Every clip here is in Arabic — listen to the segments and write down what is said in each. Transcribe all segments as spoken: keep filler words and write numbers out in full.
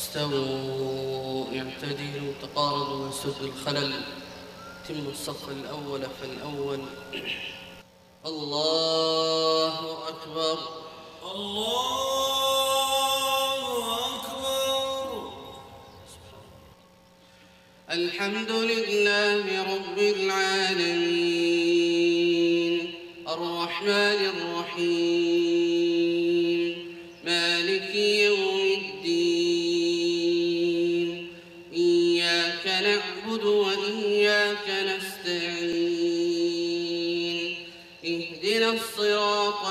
استووا اعتدلوا تقاربوا وسد الخلل. تم الصف الأول فالأول. الله أكبر الله أكبر. الحمد لله رب العالمين الرحمن الرحيم مالك يوم الدين إياك نعبد وإياك نستعين اهدنا الصراط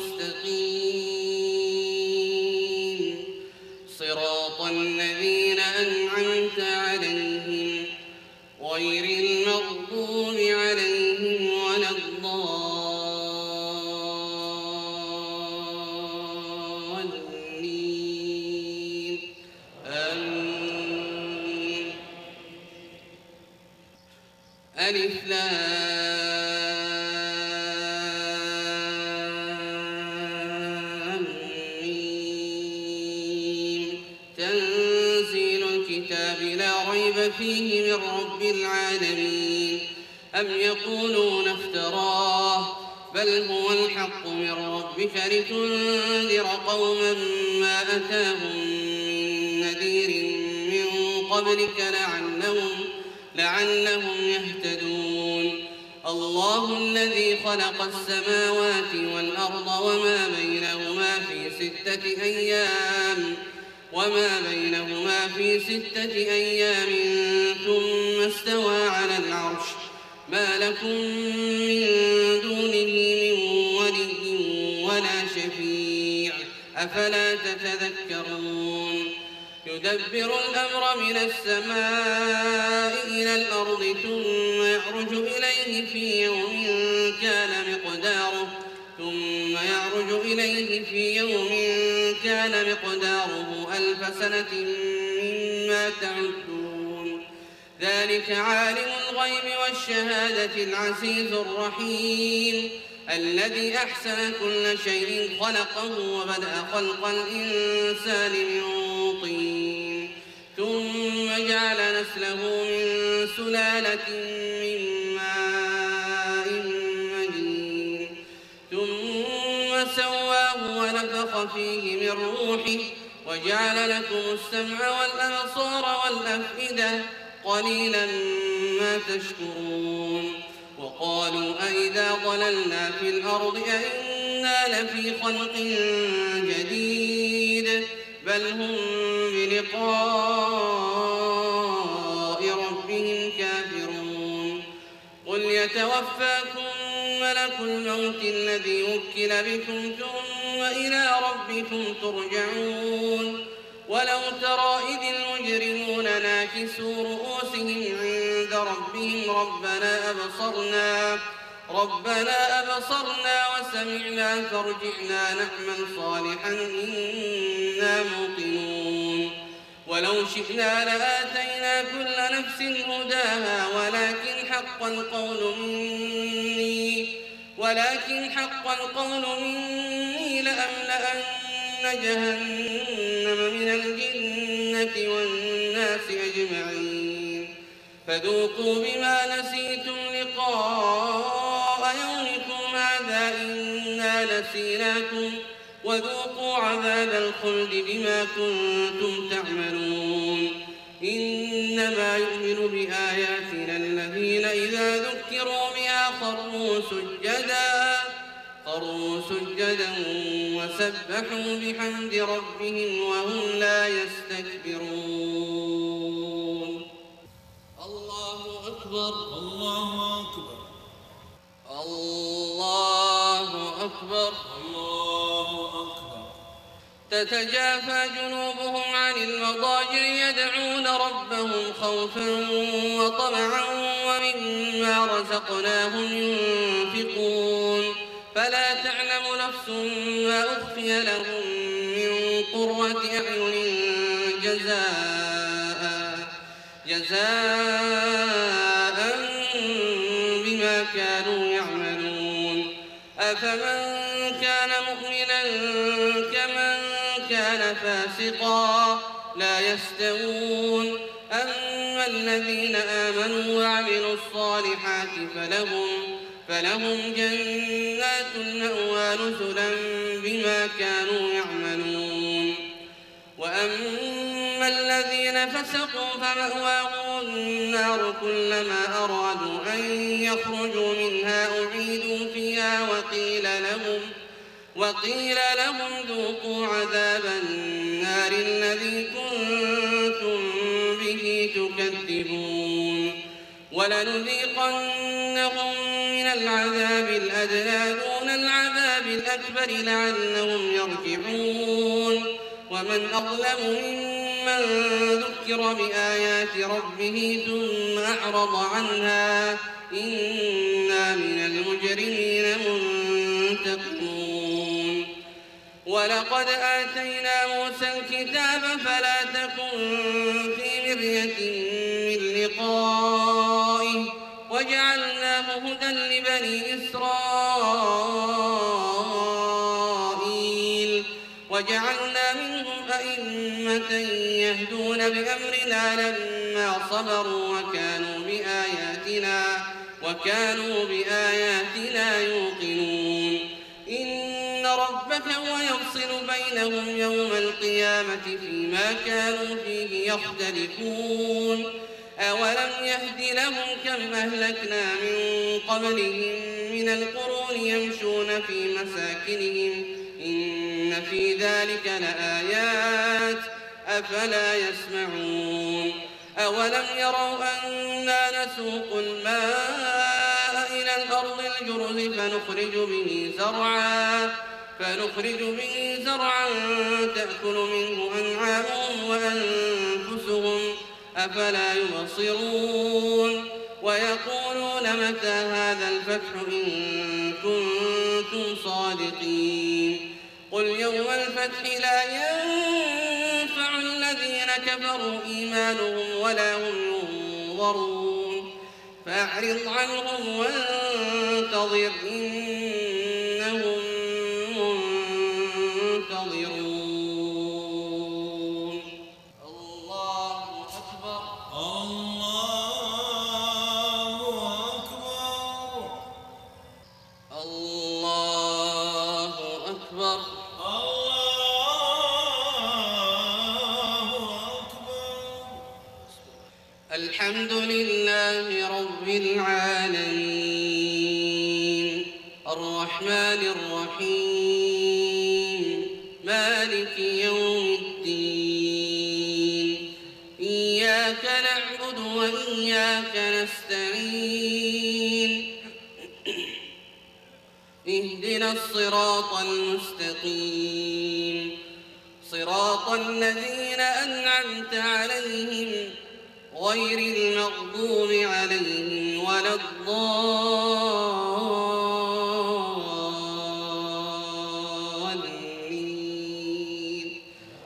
المستقيم صراط الذين أنعمت عليهم غير المغضوب عليهم ولا الضالين آمين. ألف لام ميم تنزيل الكتاب لا ريب فيه من رب العالمين. أم يقولون افتراه بل هو الحق من ربك لتنذر قوما ما أتاهم من نذير من قبلك لعلهم, لعلهم يهتدون. الله الذي خلق السماوات والأرض وما بينهما في ستة أيام وما بينهما في ستة أيام ثم استوى على العرش ما لكم من دونه من ولي ولا شفيع أفلا تتذكرون. يدبر الأمر من السماء إلى الأرض ثم يعرج إليه في يوم كان مقداره ثم يعرج إليه في يوم كان مقداره ألف سنة مما تعدون. ذلك عالم الغيب والشهادة العزيز الرحيم الذي أحسن كل شيء خلقه وبدأ خلق الإنسان من طين ثم جعل نسله من سلالة من ماء مهين ثم سواه ونفخ فيه من روحه وجعل لكم السمع والأبصار والأفئدة قليلا ما تشكرون. وقالوا أئذا ضللنا في الأرض أئنا لفي خلق جديد بل هم بلقاء ربهم كافرون. قل يتوفاكم ملك الموت الذي وكل بكم ثم إلى ربكم ترجعون. ولو ترى إذ المجرمون ناكسوا رؤوسهم عند ربهم ربنا أبصرنا ربنا أبصرنا وسمعنا فارجعنا نعمل صالحا إنا موقنون. ولو شئنا لآتينا كل نفس هداها ولكن حق القول مني ولكن حق القول مني لأملأن جهنم من الجنة والناس أجمعين. فذوقوا بما نسيتم لقاء يومكم هذا إنا نسيناكم وذوقوا عذاب الخلد بما كنتم تعملون. إنما يؤمن بآياتنا الذين إذا ذكروا بها خروا سجدا خروا سجدا وسبحوا بحمد ربهم وهم لا يستكبرون. الله أكبر الله أكبر الله أكبر الله أكبر. تتجافى جنوبهم عن المضاجع يدعون ربهم خوفا وطمعا ومما رزقناهم ينفقون. فلا تعلم نفس ما أخفي لهم من قرة أعين جزاء جزاء بما كانوا يعملون. أفمن كان مؤمنا كمن كان فاسقا لا يستوون أما الذين آمنوا وعملوا الصالحات فلهم, فلهم جنات المأوى نزلا بما كانوا يعملون وأما الذين فسقوا فمأواهم النار كلما أرادوا أن يخرجوا منها أعيدوا فيها وقيل لهم, وقيل لهم ذوقوا عذاب النار الذي كنتم به تكذبون ولنذيقنهم من العذاب الأدنى دون العذاب الأكبر لعلهم يرجعون ومن أظلم ممن ذكر بآيات ربه ثم أعرض عنها إنا من المجرمين منتقمون ولقد آتينا موسى الكتاب فلا تكن في مرية من لقائه وجعلناه هدى لبني إسرائيل وجعلنا منهم أئمة يهدون بأمرنا لما صبروا وكانوا بآياتنا, وكانوا بآياتنا يوقنون إن ربك هو يفصل بينهم يوم القيامة فيما كانوا فيه يختلفون أولم يهد لهم كم أهلكنا من قبلهم من القرون يمشون في مساكنهم إن في ذلك لآيات أفلا يسمعون أولم يروا أنا نسوق الماء إلى الأرض الجرز فنخرج به زرعا فنخرج به زرعا تأكل منه أنعامهم وأنفسهم أفلا يبصرون ويقولون متى هذا الفتح إن كنتم صادقين قل يوم الفتح لا ينفع الذين كفروا إيمانهم ولا هم ينظرون فأعرض عنهم وانتظر إنهم منتظرون الله أكبر الله أكبر الله أكبر الله أكبر الحمد لله رب العالمين الرحمن الرحيم مالك يوم الدين إياك نعبد وإياك نستعين اهدنا الصراط المستقيم صراط الذين أنعمت عليهم غير المغضوب عليهم ولا الضالين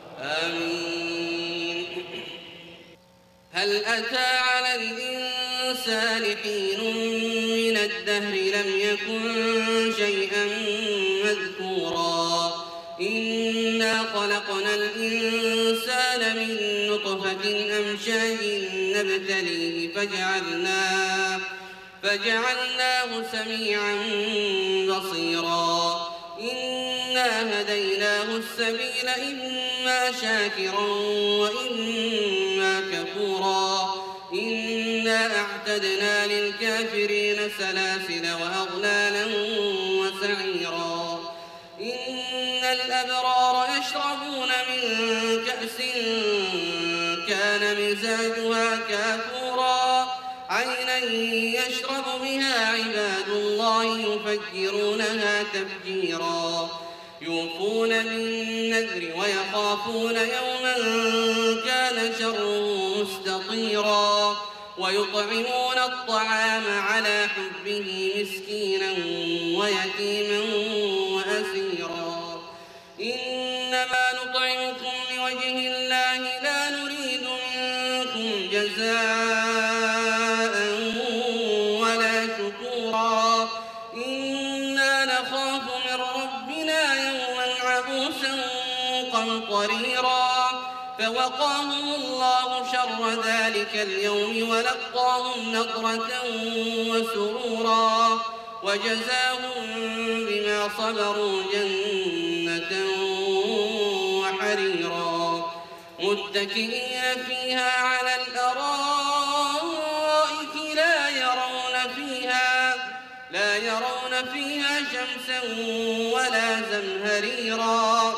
آمين هل أتى على الإنسان حين من الدهر لم يكن شيئا مذكورا إنا خلقنا الإنسان من نطفة أمشاج نبتليه فجعلناه, فجعلناه سميعا بصيرا إنا هديناه السبيل إما شاكرا وإما كفورا إنا أعتدنا للكافرين سلاسل وأغلالا وسعيرا إن الأبرار يشربون من كأس كان مزاجها كافورا عينا يشرب بها عباد الله يفجرونها تفجيرا يوفون بالنذر ويخافون يوما كان شره مستطيرا ويطعمون الطعام على حبه مسكينا ويتيما وأسيرا إنما نطعمكم لوجه الله لا نريد منكم جزاء ولا شكورا إنا نخاف من ربنا يوما عبوسا قمطريرا فوقع فوقاهم الله شر ذلك اليوم ولقاهم نضرة وسرورا وجزاهم بما صبروا جنة وحريرا متكئين فيها على الأرائك لا يرون فيها لا يرون فيها شمسا ولا زمهريرا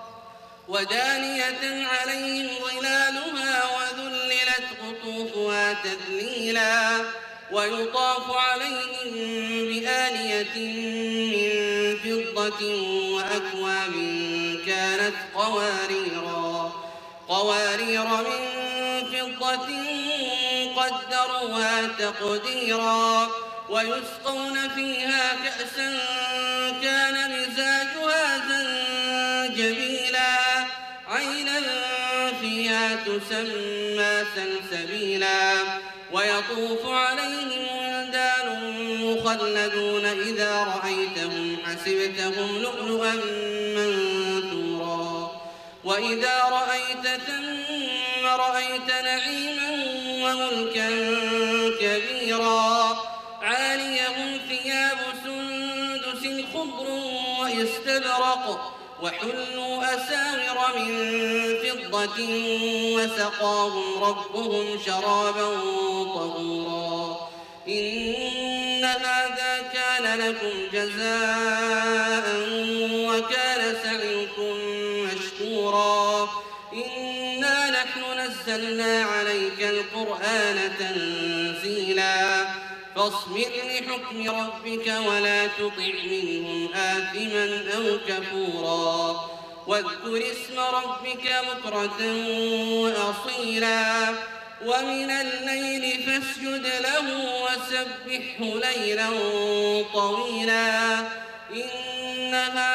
ودانية عليهم ظلالها وذللت قطوفها تذليلا ويطاف عليهم بآنية من فضة وأكواب كانت قواريرا قوارير من فضة قدروها تقديرا ويسقون فيها كأسا كان مزاجها زنجبيلا عينا فيها تسمى سلسبيلا ويطوف عليهم ولدان مخلدون إذا رأيتهم حسبتهم لؤلؤا منثورا وإذا رأيت ثم رأيت نعيما وملكا كبيرا عاليهم ثياب سندس خضر واستبرق وحلوا أساور من فضة وسقاهم ربهم شرابا طهورا إن هذا كان لكم جزاء وكان سعيكم مشكورا إنا نحن نزلنا عليك القرآن تنزيلا فاصبر لحكم ربك ولا تطع منهم آثما أو كفورا واذكر اسم ربك بكرة وأصيلا ومن الليل فاسجد له وسبحه ليلا طويلا إن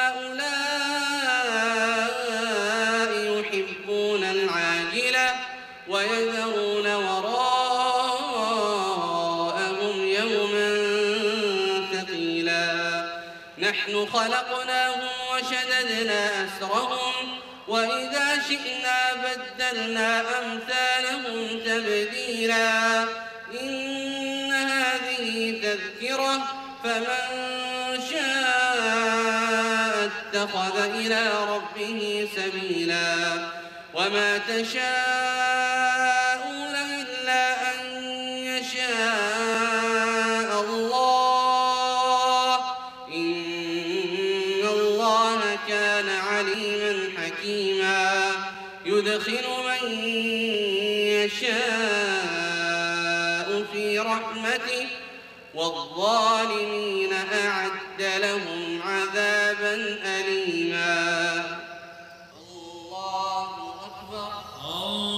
هؤلاء يحبون العاجلة ويذرون وراءهم يوما ثقيلا نحن خلقناهم وشددنا أسرهم وإذا شئنا بدلنا أمثالهم تبديلا إن هذه تذكرة فمن شاء اتخذ إلى ربه سبيلا وما تشاءون إلا أن يشاء الله إن الله كان عليما حكيما يدخل من يشاء في رحمته والظالمين أعد لهم عذابا أليما الله أكبر.